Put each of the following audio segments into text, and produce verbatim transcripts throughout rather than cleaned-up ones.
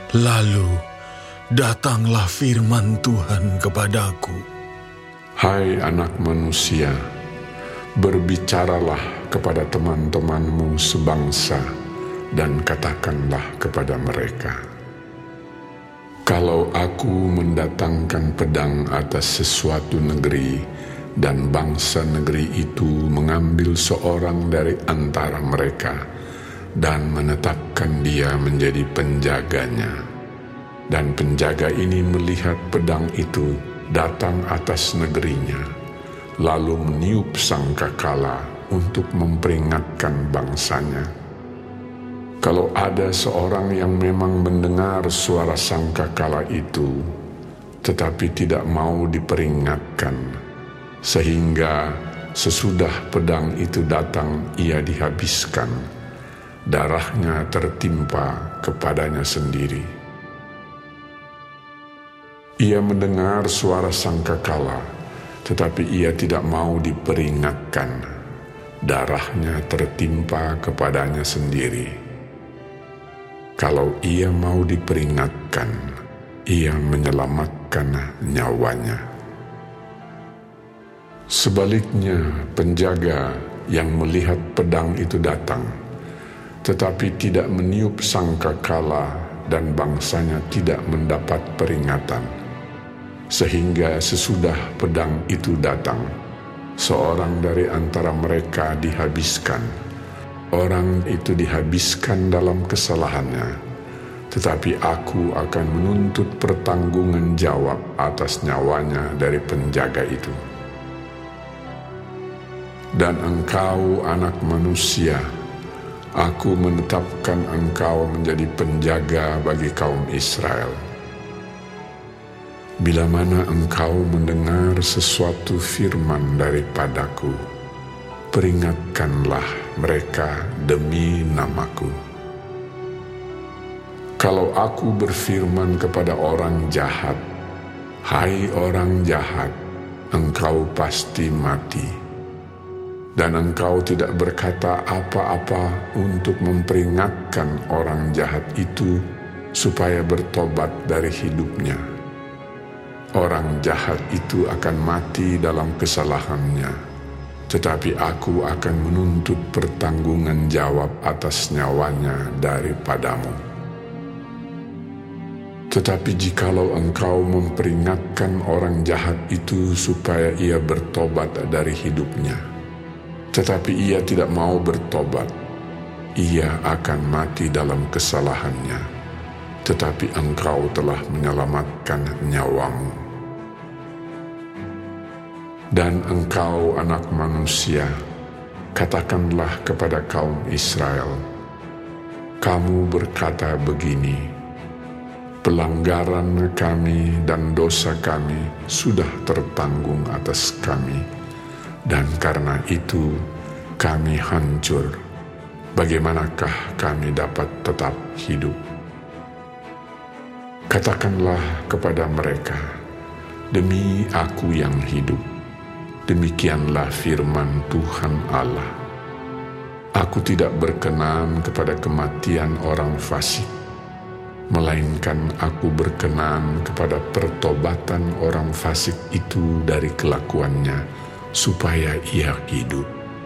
Lalu datanglah firman Tuhan kepadaku. Hai anak manusia, berbicaralah kepada teman-temanmu sebangsa dan katakanlah kepada mereka, kalau aku mendatangkan pedang atas sesuatu negeri dan bangsa negeri itu mengambil seorang dari antara mereka dan menetapkan dia menjadi penjaganya, dan penjaga ini melihat pedang itu datang atas negerinya, lalu meniup sangkakala untuk memperingatkan bangsanya. Kalau ada seorang yang memang mendengar suara sangkakala itu, tetapi tidak mau diperingatkan, sehingga sesudah pedang itu datang ia dihabiskan, darahnya tertimpa kepadanya sendiri. Ia mendengar suara sangkakala, tetapi ia tidak mau diperingatkan, darahnya tertimpa kepadanya sendiri. Kalau ia mau diperingatkan, ia menyelamatkan nyawanya. Sebaliknya, penjaga yang melihat pedang itu datang, tetapi tidak meniup sangkakala dan bangsanya tidak mendapat peringatan, sehingga sesudah pedang itu datang, seorang dari antara mereka dihabiskan. Orang itu dihabiskan dalam kesalahannya, tetapi aku akan menuntut pertanggungan jawab atas nyawanya dari penjaga itu. Dan engkau, anak manusia, aku menetapkan engkau menjadi penjaga bagi kaum Israel. Bila mana engkau mendengar sesuatu firman daripadaku, peringatkanlah mereka demi namaku. Kalau aku berfirman kepada orang jahat, hai orang jahat, engkau pasti mati, dan engkau tidak berkata apa-apa untuk memperingatkan orang jahat itu supaya bertobat dari hidupnya, orang jahat itu akan mati dalam kesalahannya, tetapi aku akan menuntut pertanggungan jawab atas nyawanya daripadamu. Tetapi jikalau engkau memperingatkan orang jahat itu supaya ia bertobat dari hidupnya, tetapi ia tidak mau bertobat, ia akan mati dalam kesalahannya, tetapi engkau telah menyelamatkan nyawamu. Dan engkau, anak manusia, katakanlah kepada kaum Israel, kamu berkata begini, pelanggaran kami dan dosa kami sudah tertanggung atas kami, dan karena itu kami hancur. Bagaimanakah kami dapat tetap hidup? Katakanlah kepada mereka, demi aku yang hidup, demikianlah firman Tuhan Allah, aku tidak berkenan kepada kematian orang fasik, melainkan aku berkenan kepada pertobatan orang fasik itu dari kelakuannya, supaya ia hidup.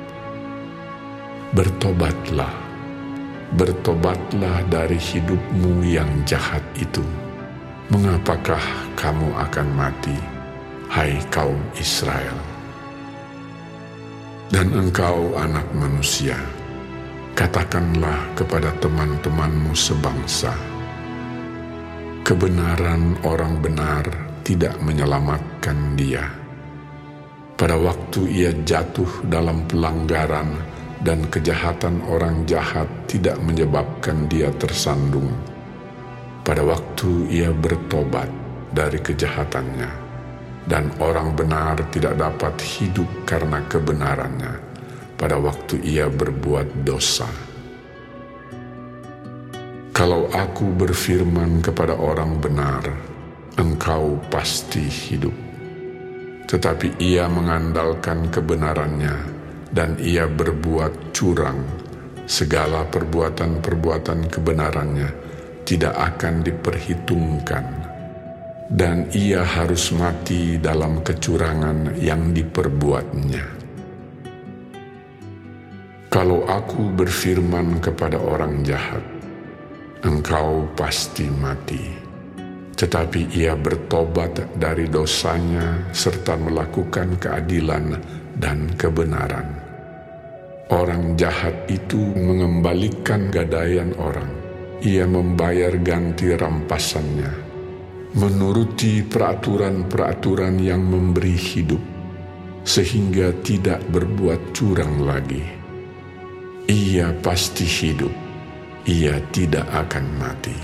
Bertobatlah, bertobatlah dari hidupmu yang jahat itu. Mengapakah kamu akan mati, hai kaum Israel? Dan engkau, anak manusia, katakanlah kepada teman-temanmu sebangsa, kebenaran orang benar tidak menyelamatkan dia. Pada waktu ia jatuh dalam pelanggaran dan kejahatan orang jahat tidak menyebabkan dia tersandung. Pada waktu ia bertobat dari kejahatannya, dan orang benar tidak dapat hidup karena kebenarannya, pada waktu ia berbuat dosa. Kalau aku berfirman kepada orang benar, engkau pasti hidup, tetapi ia mengandalkan kebenarannya dan ia berbuat curang, segala perbuatan-perbuatan kebenarannya tidak akan diperhitungkan, dan ia harus mati dalam kecurangan yang diperbuatnya. Kalau aku berfirman kepada orang jahat, engkau pasti mati, tetapi ia bertobat dari dosanya serta melakukan keadilan dan kebenaran, orang jahat itu mengembalikan gadaian orang. Ia membayar ganti rampasannya, menuruti peraturan-peraturan yang memberi hidup, sehingga tidak berbuat curang lagi. Ia pasti hidup, ia tidak akan mati.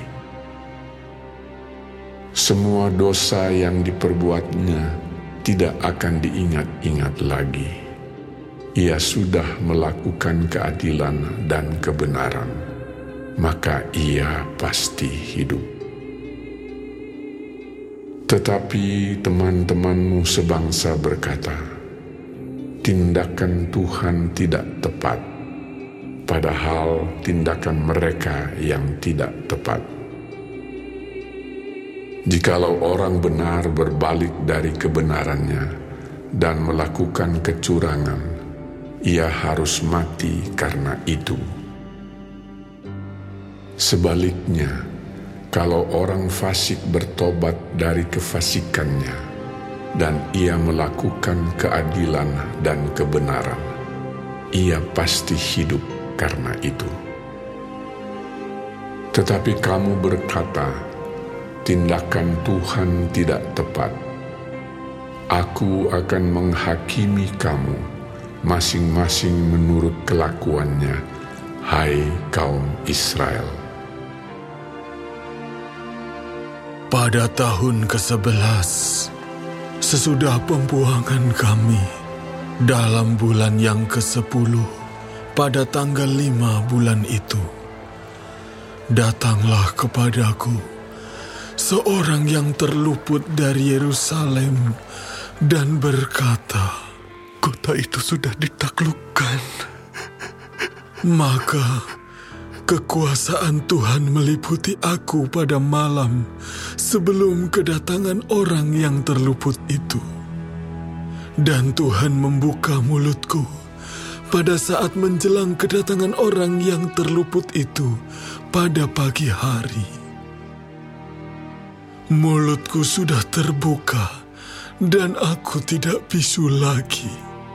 Semua dosa yang diperbuatnya tidak akan diingat-ingat lagi. Ia sudah melakukan keadilan dan kebenaran, maka ia pasti hidup. Tetapi teman-temanmu sebangsa berkata, tindakan Tuhan tidak tepat, padahal tindakan mereka yang tidak tepat. Jikalau orang benar berbalik dari kebenarannya dan melakukan kecurangan, ia harus mati karena itu. Sebaliknya, kalau orang fasik bertobat dari kefasikannya dan ia melakukan keadilan dan kebenaran, ia pasti hidup karena itu. Tetapi kamu berkata, tindakan Tuhan tidak tepat. Aku akan menghakimi kamu masing-masing menurut kelakuannya, hai kaum Israel. Pada tahun kesebelas, sesudah pembuangan kami, dalam bulan yang kesepuluh, pada tanggal lima bulan itu, datanglah kepadaku seorang yang terluput dari Yerusalem dan berkata, kota itu sudah ditaklukkan. Maka kekuasaan Tuhan meliputi aku pada malam sebelum kedatangan orang yang terluput itu. Dan Tuhan membuka mulutku pada saat menjelang kedatangan orang yang terluput itu pada pagi hari. Mulutku sudah terbuka dan aku tidak bisu lagi.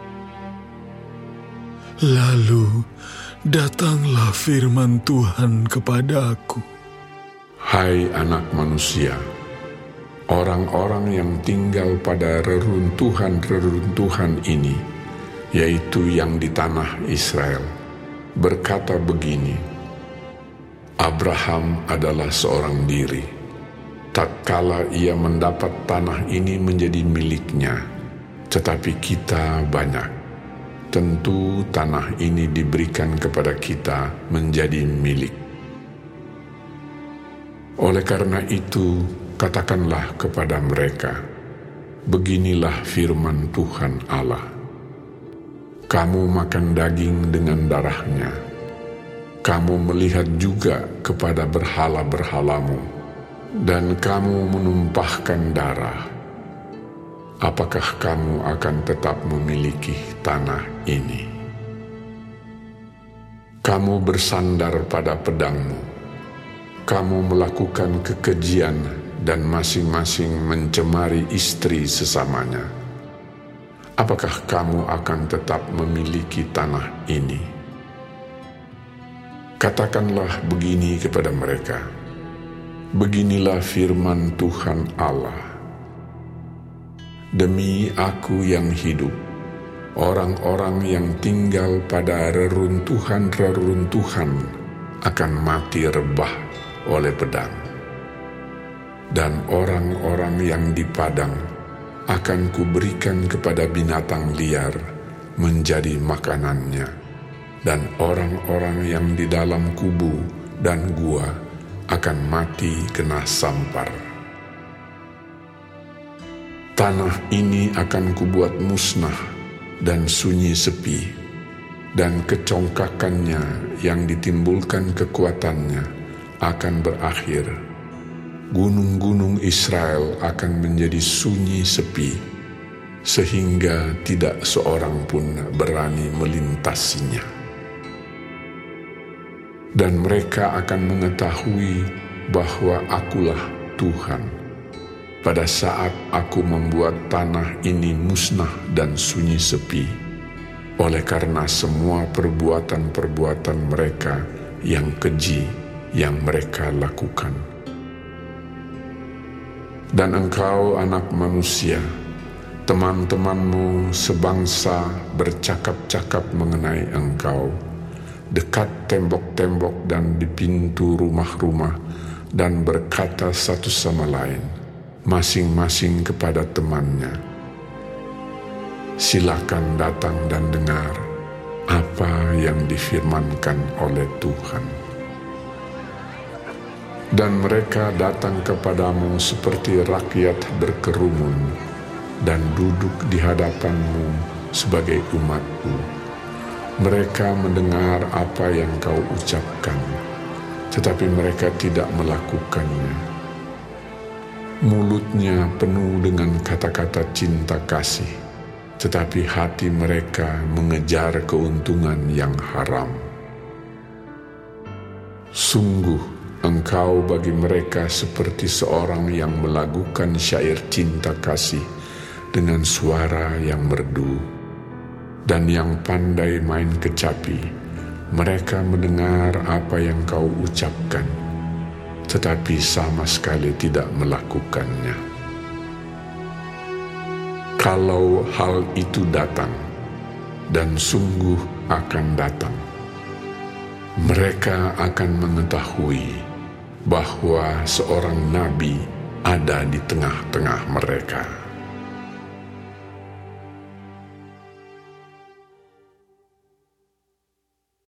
Lalu datanglah firman Tuhan kepadaku. Hai anak manusia, orang-orang yang tinggal pada reruntuhan-reruntuhan ini, yaitu yang di tanah Israel, berkata begini, Abraham adalah seorang diri. Tatkala ia mendapat tanah ini menjadi miliknya, tetapi kita banyak. Tentu tanah ini diberikan kepada kita menjadi milik. Oleh karena itu, katakanlah kepada mereka, beginilah firman Tuhan Allah. Kamu makan daging dengan darahnya. Kamu melihat juga kepada berhala-berhalamu, dan kamu menumpahkan darah. Apakah kamu akan tetap memiliki tanah ini? Kamu bersandar pada pedangmu. Kamu melakukan kekejian dan masing-masing mencemari istri sesamanya. Apakah kamu akan tetap memiliki tanah ini? Katakanlah begini kepada mereka, beginilah firman Tuhan Allah. Demi aku yang hidup, orang-orang yang tinggal pada reruntuhan-reruntuhan akan mati rebah oleh pedang. Dan orang-orang yang di padang akan kuberikan kepada binatang liar menjadi makanannya. Dan orang-orang yang di dalam kubu dan gua akan mati kena sampar. Tanah ini akan kubuat musnah dan sunyi sepi, dan kecongkakannya yang ditimbulkan kekuatannya akan berakhir. Gunung-gunung Israel akan menjadi sunyi sepi, sehingga tidak seorang pun berani melintasinya. Dan mereka akan mengetahui bahwa Akulah Tuhan, pada saat Aku membuat tanah ini musnah dan sunyi sepi, oleh karena semua perbuatan-perbuatan mereka yang keji yang mereka lakukan. Dan engkau, anak manusia, teman-temanmu sebangsa bercakap-cakap mengenai engkau, dekat tembok-tembok dan di pintu rumah-rumah, dan berkata satu sama lain, masing-masing kepada temannya, silakan datang dan dengar apa yang difirmankan oleh Tuhan. Dan mereka datang kepadamu seperti rakyat berkerumun dan duduk di hadapanmu sebagai umatku. Mereka mendengar apa yang kau ucapkan, tetapi mereka tidak melakukannya. Mulutnya penuh dengan kata-kata cinta kasih, tetapi hati mereka mengejar keuntungan yang haram. Sungguh, engkau bagi mereka seperti seorang yang melagukan syair cinta kasih dengan suara yang merdu, dan yang pandai main kecapi. Mereka mendengar apa yang kau ucapkan, tetapi sama sekali tidak melakukannya. Kalau hal itu datang, dan sungguh akan datang, mereka akan mengetahui bahwa seorang nabi ada di tengah-tengah mereka.